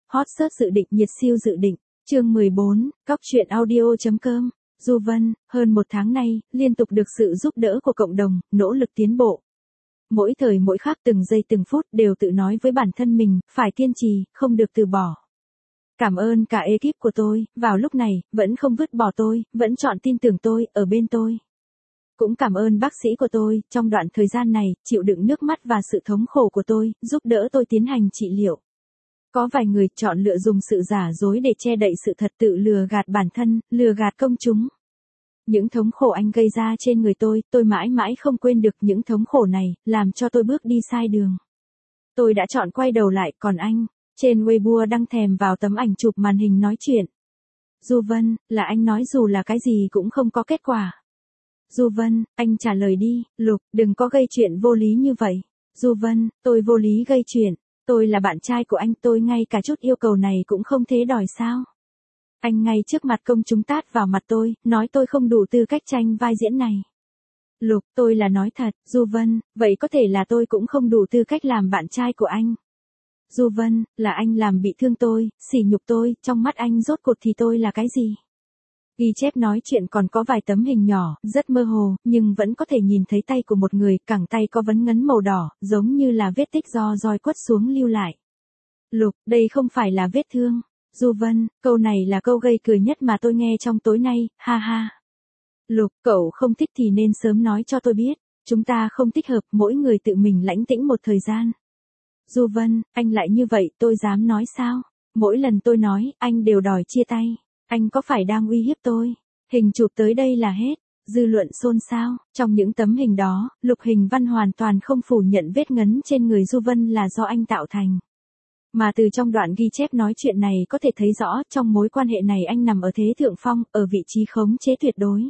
Hot search dự định nhiệt siêu dự định. Chương 14, Cóc truyện audio.com. Du Vân, hơn một tháng nay, liên tục được sự giúp đỡ của cộng đồng, nỗ lực tiến bộ. Mỗi thời mỗi khắc từng giây từng phút đều tự nói với bản thân mình, phải kiên trì, không được từ bỏ. Cảm ơn cả ekip của tôi, vào lúc này, vẫn không vứt bỏ tôi, vẫn chọn tin tưởng tôi, ở bên tôi. Cũng cảm ơn bác sĩ của tôi, trong đoạn thời gian này, chịu đựng nước mắt và sự thống khổ của tôi, giúp đỡ tôi tiến hành trị liệu. Có vài người chọn lựa dùng sự giả dối để che đậy sự thật, tự lừa gạt bản thân, lừa gạt công chúng. Những thống khổ anh gây ra trên người tôi mãi mãi không quên được những thống khổ này, làm cho tôi bước đi sai đường. Tôi đã chọn quay đầu lại, còn anh, trên Weibo đăng thèm vào tấm ảnh chụp màn hình nói chuyện. Du Vân, là anh nói dù là cái gì cũng không có kết quả. Du Vân, anh trả lời đi, Lục, đừng có gây chuyện vô lý như vậy. Du Vân, tôi vô lý gây chuyện, tôi là bạn trai của anh, tôi ngay cả chút yêu cầu này cũng không thế đòi sao. Anh ngay trước mặt công chúng tát vào mặt tôi, nói tôi không đủ tư cách tranh vai diễn này. Lục, tôi là nói thật, Du Vân, vậy có thể là tôi cũng không đủ tư cách làm bạn trai của anh. Du Vân, là anh làm bị thương tôi, sỉ nhục tôi, trong mắt anh rốt cuộc thì tôi là cái gì? Ghi chép nói chuyện còn có vài tấm hình nhỏ, rất mơ hồ, nhưng vẫn có thể nhìn thấy tay của một người, cẳng tay có vấn ngấn màu đỏ, giống như là vết tích do roi quất xuống lưu lại. Lục, đây không phải là vết thương. Du Vân, câu này là câu gây cười nhất mà tôi nghe trong tối nay, ha ha. Lục, cậu không thích thì nên sớm nói cho tôi biết, chúng ta không thích hợp, mỗi người tự mình lãnh tĩnh một thời gian. Du Vân, anh lại như vậy, tôi dám nói sao? Mỗi lần tôi nói, anh đều đòi chia tay. Anh có phải đang uy hiếp tôi? Hình chụp tới đây là hết. Dư luận xôn xao. Trong những tấm hình đó, Lục Hình Văn hoàn toàn không phủ nhận vết ngấn trên người Du Vân là do anh tạo thành. Mà từ trong đoạn ghi chép nói chuyện này có thể thấy rõ, trong mối quan hệ này anh nằm ở thế thượng phong, ở vị trí khống chế tuyệt đối.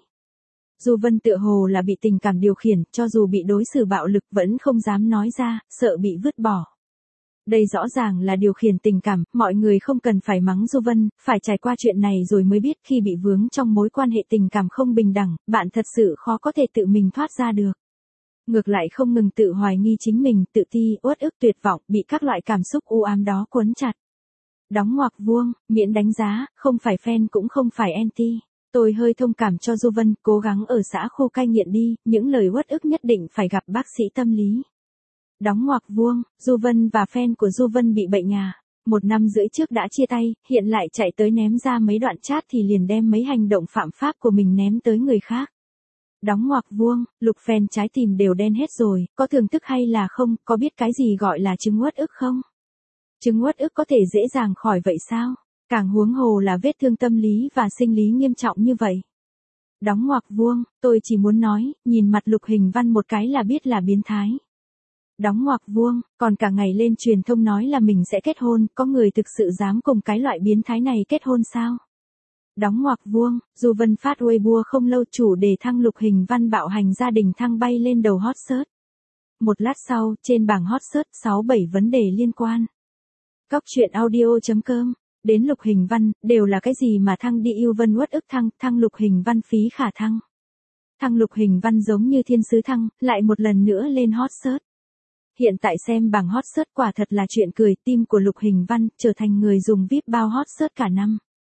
Du Vân tựa hồ là bị tình cảm điều khiển, cho dù bị đối xử bạo lực vẫn không dám nói ra, sợ bị vứt bỏ. Đây rõ ràng là điều khiển tình cảm, mọi người không cần phải mắng Du Vân, phải trải qua chuyện này rồi mới biết khi bị vướng trong mối quan hệ tình cảm không bình đẳng, bạn thật sự khó có thể tự mình thoát ra được. Ngược lại không ngừng tự hoài nghi chính mình, tự ti, uất ức, tuyệt vọng, bị các loại cảm xúc u ám đó cuốn chặt. Đóng ngoặc vuông, miễn đánh giá, không phải fan cũng không phải anti. Tôi hơi thông cảm cho Du Vân, cố gắng ở xã khu cai nghiện đi, những lời uất ức nhất định phải gặp bác sĩ tâm lý. Đóng ngoặc vuông, Du Vân và fan của Du Vân bị bệnh nhà. 1 năm rưỡi trước đã chia tay, hiện lại chạy tới ném ra mấy đoạn chat thì liền đem mấy hành động phạm pháp của mình ném tới người khác. Đóng ngoặc vuông, Lục fan trái tim đều đen hết rồi, có thưởng thức hay là không, có biết cái gì gọi là chứng uất ức không? Chứng uất ức có thể dễ dàng khỏi vậy sao? Càng huống hồ là vết thương tâm lý và sinh lý nghiêm trọng như vậy. Đóng ngoặc vuông, tôi chỉ muốn nói, nhìn mặt Lục Hình Văn một cái là biết là biến thái. Đóng ngoặc vuông, còn cả ngày lên truyền thông nói là mình sẽ kết hôn, có người thực sự dám cùng cái loại biến thái này kết hôn sao? Đóng ngoặc vuông, Du Vân phát Weibo không lâu chủ đề thăng Lục Hình Văn bạo hành gia đình thăng bay lên đầu hot search. Một lát sau, trên bảng hot search 6-7 vấn đề liên quan. Cóc truyện audio.com, đến Lục Hình Văn, đều là cái gì mà thăng đi yêu Vân uất ức thăng Lục Hình Văn phí khả thăng. Thăng Lục Hình Văn giống như thiên sứ thăng, lại một lần nữa lên hot search. Hiện tại xem bảng hot search quả thật là chuyện cười, team của Lục Hình Văn trở thành người dùng VIP bao hot search cả năm.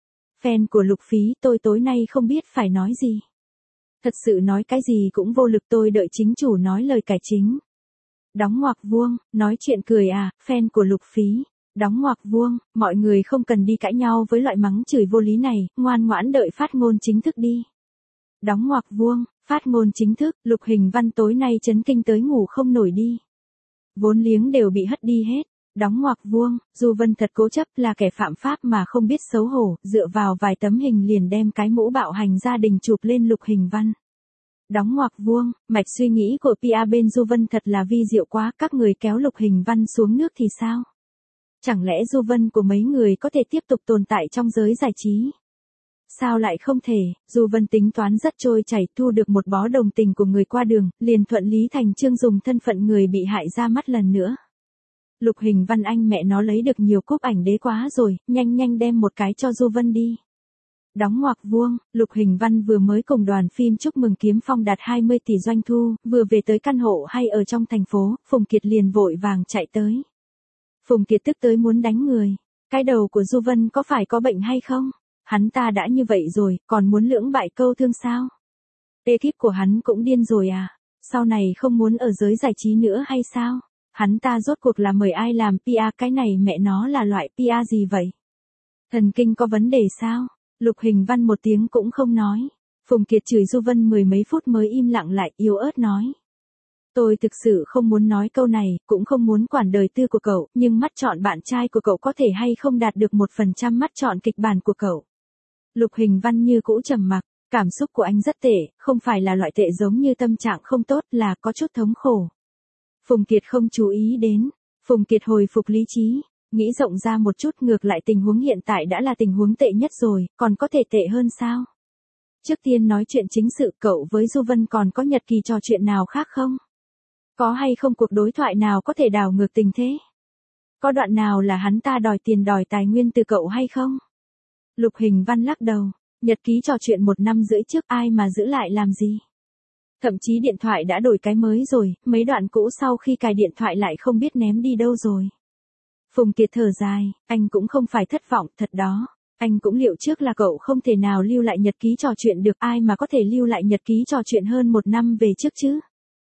Fan của Lục Phí, tôi tối nay không biết phải nói gì. Thật sự nói cái gì cũng vô lực, tôi đợi chính chủ nói lời cải chính. Đóng ngoặc vuông, nói chuyện cười à, fan của Lục Phí. Đóng ngoặc vuông, mọi người không cần đi cãi nhau với loại mắng chửi vô lý này, ngoan ngoãn đợi phát ngôn chính thức đi. Đóng ngoặc vuông, phát ngôn chính thức, Lục Hình Văn tối nay chấn kinh tới ngủ không nổi đi. Vốn liếng đều bị hất đi hết. Đóng ngoặc vuông, Du Vân thật cố chấp, là kẻ phạm pháp mà không biết xấu hổ, dựa vào vài tấm hình liền đem cái mũ bạo hành gia đình chụp lên Lục Hình Văn. Đóng ngoặc vuông, mạch suy nghĩ của PR bên Du Vân thật là vi diệu quá, các người kéo Lục Hình Văn xuống nước thì sao? Chẳng lẽ Du Vân của mấy người có thể tiếp tục tồn tại trong giới giải trí? Sao lại không thể? Du Vân tính toán rất trôi chảy, thu được một bó đồng tình của người qua đường, liền thuận lý thành chương dùng thân phận người bị hại ra mắt lần nữa. Lục Hình Văn anh mẹ nó lấy được nhiều cúp ảnh đế quá rồi, nhanh đem một cái cho Du Vân đi. Đóng ngoặc vuông, Lục Hình Văn vừa mới cùng đoàn phim chúc mừng Kiếm Phong đạt 20 tỷ doanh thu, vừa về tới căn hộ hay ở trong thành phố, Phùng Kiệt liền vội vàng chạy tới. Phùng Kiệt tức tới muốn đánh người. Cái đầu của Du Vân có phải có bệnh hay không? Hắn ta đã như vậy rồi, còn muốn lưỡng bại câu thương sao? Ekip của hắn cũng điên rồi à? Sau này không muốn ở giới giải trí nữa hay sao? Hắn ta rốt cuộc là mời ai làm PR, cái này mẹ nó là loại PR gì vậy? Thần kinh có vấn đề sao? Lục Hình Văn một tiếng cũng không nói. Phùng Kiệt chửi Du Vân mười mấy phút mới im lặng lại, yếu ớt nói. Tôi thực sự không muốn nói câu này, cũng không muốn quản đời tư của cậu, nhưng mắt chọn bạn trai của cậu có thể hay không đạt được 1% mắt chọn kịch bản của cậu. Lục Hình Văn như cũ trầm mặc, cảm xúc của anh rất tệ, không phải là loại tệ giống như tâm trạng không tốt, là có chút thống khổ. Phùng Kiệt không chú ý đến. Phùng Kiệt hồi phục lý trí, nghĩ rộng ra một chút, ngược lại tình huống hiện tại đã là tình huống tệ nhất rồi, còn có thể tệ hơn sao? Trước tiên nói chuyện chính sự, cậu với Du Vân còn có nhật ký trò chuyện nào khác không? Có hay không cuộc đối thoại nào có thể đảo ngược tình thế? Có đoạn nào là hắn ta đòi tiền đòi tài nguyên từ cậu hay không? Lục Hình Văn lắc đầu, nhật ký trò chuyện 1 năm rưỡi trước ai mà giữ lại làm gì? Thậm chí điện thoại đã đổi cái mới rồi, mấy đoạn cũ sau khi cài điện thoại lại không biết ném đi đâu rồi. Phùng Kiệt thở dài, anh cũng không phải thất vọng, thật đó. Anh cũng liệu trước là cậu không thể nào lưu lại nhật ký trò chuyện được, ai mà có thể lưu lại nhật ký trò chuyện hơn 1 năm về trước chứ?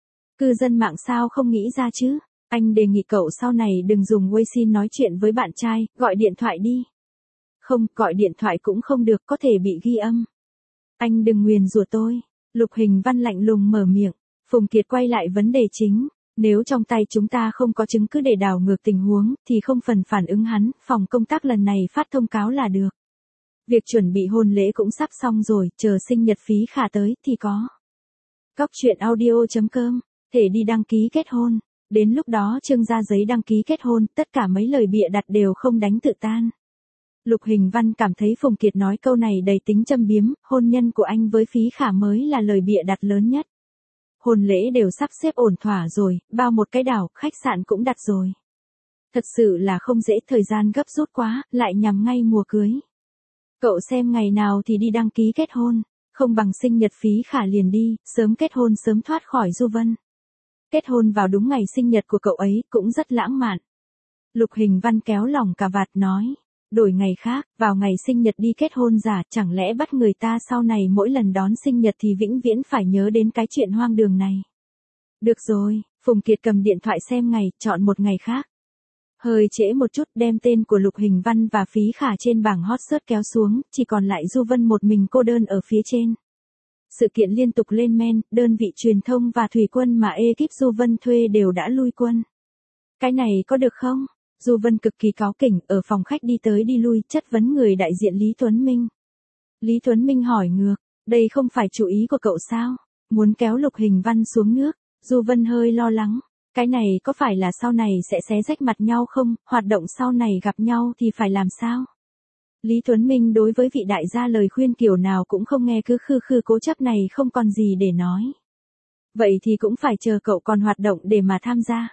Cư dân mạng sao không nghĩ ra chứ? Anh đề nghị cậu sau này đừng dùng Weixin nói chuyện với bạn trai, gọi điện thoại đi. Không, gọi điện thoại cũng không được, có thể bị ghi âm. Anh đừng nguyền rủa tôi. Lục Hình Văn lạnh lùng mở miệng. Phùng Kiệt quay lại vấn đề chính. Nếu trong tay chúng ta không có chứng cứ để đảo ngược tình huống, thì không phần phản ứng hắn, phòng công tác lần này phát thông cáo là được. Việc chuẩn bị hôn lễ cũng sắp xong rồi, chờ sinh nhật Phí Khả tới thì có. Cóc truyện audio.com, thể đi đăng ký kết hôn. Đến lúc đó Trương ra giấy đăng ký kết hôn, tất cả mấy lời bịa đặt đều không đánh tự tan. Lục Hình Văn cảm thấy Phùng Kiệt nói câu này đầy tính châm biếm, hôn nhân của anh với Phí Khả mới là lời bịa đặt lớn nhất. Hôn lễ đều sắp xếp ổn thỏa rồi, bao một cái đảo, khách sạn cũng đặt rồi. Thật sự là không dễ, thời gian gấp rút quá, lại nhằm ngay mùa cưới. Cậu xem ngày nào thì đi đăng ký kết hôn, không bằng sinh nhật Phí Khả liền đi, sớm kết hôn sớm thoát khỏi Du Vân. Kết hôn vào đúng ngày sinh nhật của cậu ấy, cũng rất lãng mạn. Lục Hình Văn kéo lòng cà vạt nói. Đổi ngày khác, vào ngày sinh nhật đi kết hôn giả, chẳng lẽ bắt người ta sau này mỗi lần đón sinh nhật thì vĩnh viễn phải nhớ đến cái chuyện hoang đường này. Được rồi, Phùng Kiệt cầm điện thoại xem ngày, chọn một ngày khác. Hơi trễ một chút, đem tên của Lục Hình Văn và Phí Khả trên bảng hot search kéo xuống, chỉ còn lại Du Vân một mình cô đơn ở phía trên. Sự kiện liên tục lên men, đơn vị truyền thông và thủy quân mà ekip Du Vân thuê đều đã lui quân. Cái này có được không? Du Vân cực kỳ cáu kỉnh, ở phòng khách đi tới đi lui, chất vấn người đại diện Lý Tuấn Minh. Lý Tuấn Minh hỏi ngược, đây không phải chủ ý của cậu sao? Muốn kéo Lục Hình Văn xuống nước. Du Vân hơi lo lắng, cái này có phải là sau này sẽ xé rách mặt nhau không, hoạt động sau này gặp nhau thì phải làm sao? Lý Tuấn Minh đối với vị đại gia lời khuyên kiểu nào cũng không nghe, cứ khư khư cố chấp này không còn gì để nói. Vậy thì cũng phải chờ cậu còn hoạt động để mà tham gia.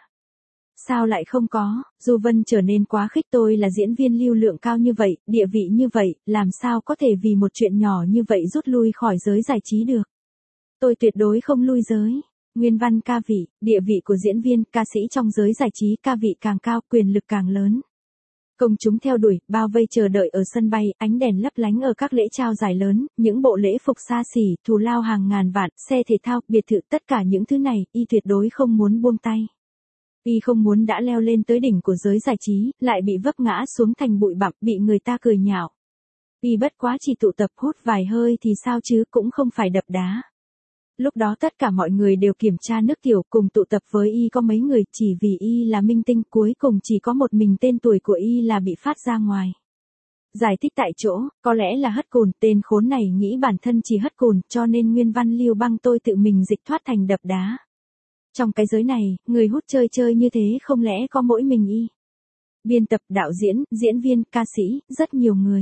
Sao lại không có? Du Vân trở nên quá khích, tôi là diễn viên lưu lượng cao như vậy, địa vị như vậy, làm sao có thể vì một chuyện nhỏ như vậy rút lui khỏi giới giải trí được? Tôi tuyệt đối không lui giới. Nguyên văn ca vị, địa vị của diễn viên, ca sĩ trong giới giải trí, ca vị càng cao, quyền lực càng lớn. Công chúng theo đuổi, bao vây chờ đợi ở sân bay, ánh đèn lấp lánh ở các lễ trao giải lớn, những bộ lễ phục xa xỉ, thù lao hàng ngàn vạn, xe thể thao, biệt thự, tất cả những thứ này, y tuyệt đối không muốn buông tay. Y không muốn đã leo lên tới đỉnh của giới giải trí, lại bị vấp ngã xuống thành bụi bặm, bị người ta cười nhạo. Y bất quá chỉ tụ tập hút vài hơi thì sao chứ, cũng không phải đập đá. Lúc đó tất cả mọi người đều kiểm tra nước tiểu, cùng tụ tập với Y có mấy người, chỉ vì Y là minh tinh, cuối cùng chỉ có một mình tên tuổi của Y là bị phát ra ngoài. Giải thích tại chỗ, có lẽ là hất cồn, tên khốn này nghĩ bản thân chỉ hất cồn, cho nên nguyên văn Lưu Băng tôi tự mình dịch thoát thành đập đá. Trong cái giới này, người hút chơi chơi như thế không lẽ có mỗi mình Y? Biên tập, đạo diễn, diễn viên, ca sĩ, rất nhiều người.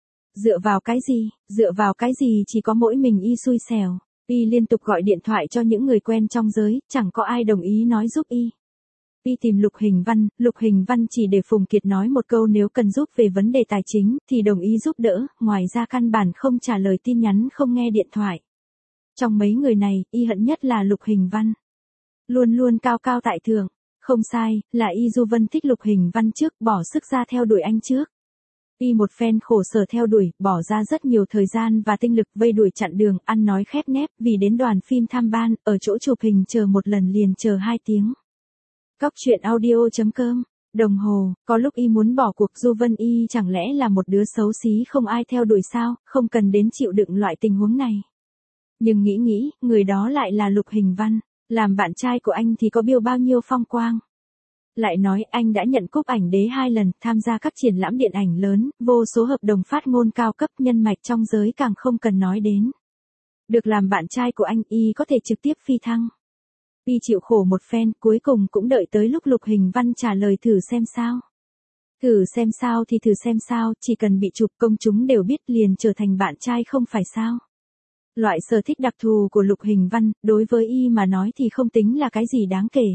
Dựa vào cái gì? Dựa vào cái gì chỉ có mỗi mình Y xui xẻo? Y liên tục gọi điện thoại cho những người quen trong giới, chẳng có ai đồng ý nói giúp Y. Y tìm Lục Hình Văn chỉ để Phùng Kiệt nói một câu nếu cần giúp về vấn đề tài chính, thì đồng ý giúp đỡ, ngoài ra căn bản không trả lời tin nhắn, không nghe điện thoại. Trong mấy người này, Y hận nhất là Lục Hình Văn. Luôn luôn cao cao tại thượng, không sai, là Y. Du Vân thích Lục Hình Văn trước, bỏ sức ra theo đuổi anh trước. Y một phen khổ sở theo đuổi, bỏ ra rất nhiều thời gian và tinh lực vây đuổi chặn đường, ăn nói khép nép, vì đến đoàn phim tham ban, ở chỗ chụp hình chờ một lần liền chờ 2 tiếng. Cóc truyện audio.com. Đồng hồ, có lúc Y muốn bỏ cuộc. Du Vân Y chẳng lẽ là một đứa xấu xí không ai theo đuổi sao, không cần đến chịu đựng loại tình huống này. Nhưng nghĩ, người đó lại là Lục Hình Văn, làm bạn trai của anh thì có biết bao nhiêu phong quang. Lại nói anh đã nhận cúp ảnh đế 2 lần, tham gia các triển lãm điện ảnh lớn, vô số hợp đồng phát ngôn cao cấp, nhân mạch trong giới càng không cần nói đến. Được làm bạn trai của anh, Y có thể trực tiếp phi thăng. Y chịu khổ một phen, cuối cùng cũng đợi tới lúc Lục Hình Văn trả lời thử xem sao. Thử xem sao thì thử xem sao, chỉ cần bị chụp công chúng đều biết liền trở thành bạn trai không phải sao. Loại sở thích đặc thù của Lục Hình Văn, đối với Y mà nói thì không tính là cái gì đáng kể.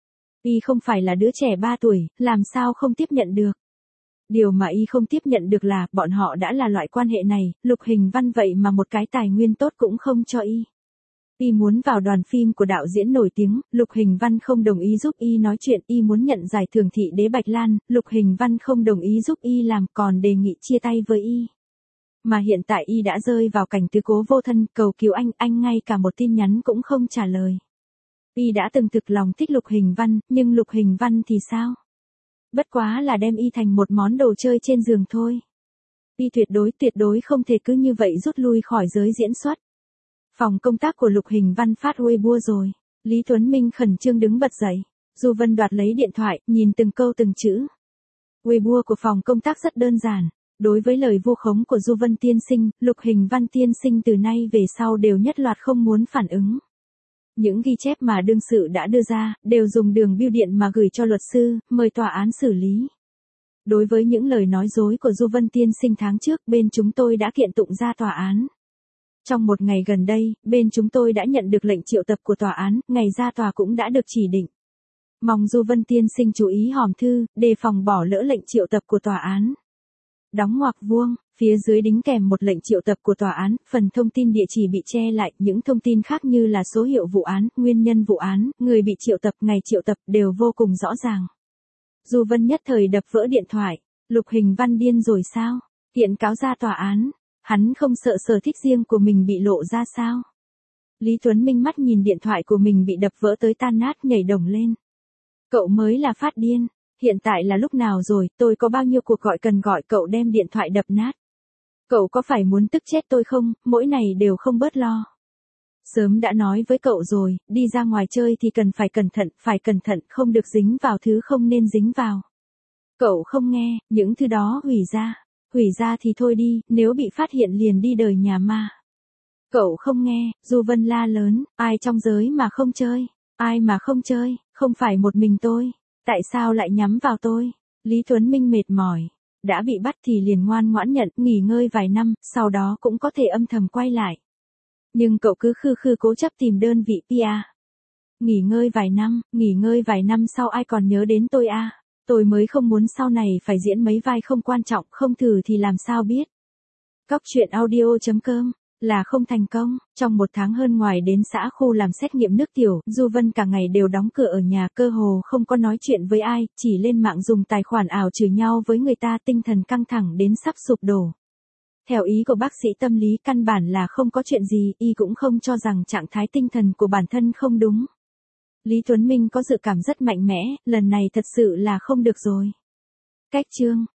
Y không phải là đứa trẻ 3 tuổi, làm sao không tiếp nhận được. Điều mà Y không tiếp nhận được là, bọn họ đã là loại quan hệ này, Lục Hình Văn vậy mà một cái tài nguyên tốt cũng không cho Y. Y muốn vào đoàn phim của đạo diễn nổi tiếng, Lục Hình Văn không đồng ý giúp Y nói chuyện. Y muốn nhận giải thưởng thị đế Bạch Lan, Lục Hình Văn không đồng ý giúp Y làm, còn đề nghị chia tay với Y. Mà hiện tại Y đã rơi vào cảnh tứ cố vô thân, cầu cứu anh ngay cả một tin nhắn cũng không trả lời. Y đã từng thực lòng thích Lục Hình Văn, nhưng Lục Hình Văn thì sao? Bất quá là đem Y thành một món đồ chơi trên giường thôi. Y tuyệt đối không thể cứ như vậy rút lui khỏi giới diễn xuất. Phòng công tác của Lục Hình Văn phát Weibo rồi. Lý Tuấn Minh khẩn trương đứng bật dậy. Du Vân đoạt lấy điện thoại, nhìn từng câu từng chữ. Weibo của phòng công tác rất đơn giản. Đối với lời vu khống của Du Vân tiên sinh, Lục Hình Văn tiên sinh từ nay về sau đều nhất loạt không muốn phản ứng. Những ghi chép mà đương sự đã đưa ra, đều dùng đường bưu điện mà gửi cho luật sư, mời tòa án xử lý. Đối với những lời nói dối của Du Vân tiên sinh tháng trước, bên chúng tôi đã kiện tụng ra tòa án. Trong một ngày gần đây, bên chúng tôi đã nhận được lệnh triệu tập của tòa án, ngày ra tòa cũng đã được chỉ định. Mong Du Vân tiên sinh chú ý hòm thư, đề phòng bỏ lỡ lệnh triệu tập của tòa án. Đóng ngoặc vuông, phía dưới đính kèm một lệnh triệu tập của tòa án, phần thông tin địa chỉ bị che lại, những thông tin khác như là số hiệu vụ án, nguyên nhân vụ án, người bị triệu tập, ngày triệu tập đều vô cùng rõ ràng. Du Vân nhất thời đập vỡ điện thoại, Lục Hình Văn điên rồi sao? Kiện cáo ra tòa án, hắn không sợ sở thích riêng của mình bị lộ ra sao? Lý Tuấn Minh mắt nhìn điện thoại của mình bị đập vỡ tới tan nát nhảy đồng lên. Cậu mới là phát điên. Hiện tại là lúc nào rồi, tôi có bao nhiêu cuộc gọi cần gọi cậu đem điện thoại đập nát. Cậu có phải muốn tức chết tôi không, mỗi ngày đều không bớt lo. Sớm đã nói với cậu rồi, đi ra ngoài chơi thì phải cẩn thận, không được dính vào thứ không nên dính vào. Cậu không nghe, những thứ đó hủy ra thì thôi đi, nếu bị phát hiện liền đi đời nhà ma. Cậu không nghe, Du Vân la lớn, ai trong giới mà không chơi, ai mà không chơi, không phải một mình tôi. Tại sao lại nhắm vào tôi? Lý Tuấn Minh mệt mỏi. Đã bị bắt thì liền ngoan ngoãn nhận, nghỉ ngơi vài năm, sau đó cũng có thể âm thầm quay lại. Nhưng cậu cứ khư cố chấp tìm đơn vị PR. Nghỉ ngơi vài năm sau ai còn nhớ đến tôi à? Tôi mới không muốn sau này phải diễn mấy vai không quan trọng, không thử thì làm sao biết. Cóc truyện audio.com. Là không thành công, trong 1 tháng hơn ngoài đến xã khu làm xét nghiệm nước tiểu, Du Vân cả ngày đều đóng cửa ở nhà, cơ hồ không có nói chuyện với ai, chỉ lên mạng dùng tài khoản ảo chửi nhau với người ta, tinh thần căng thẳng đến sắp sụp đổ. Theo ý của bác sĩ tâm lý, căn bản là không có chuyện gì, y cũng không cho rằng trạng thái tinh thần của bản thân không đúng. Lý Tuấn Minh có dự cảm rất mạnh mẽ, lần này thật sự là không được rồi. Cách chương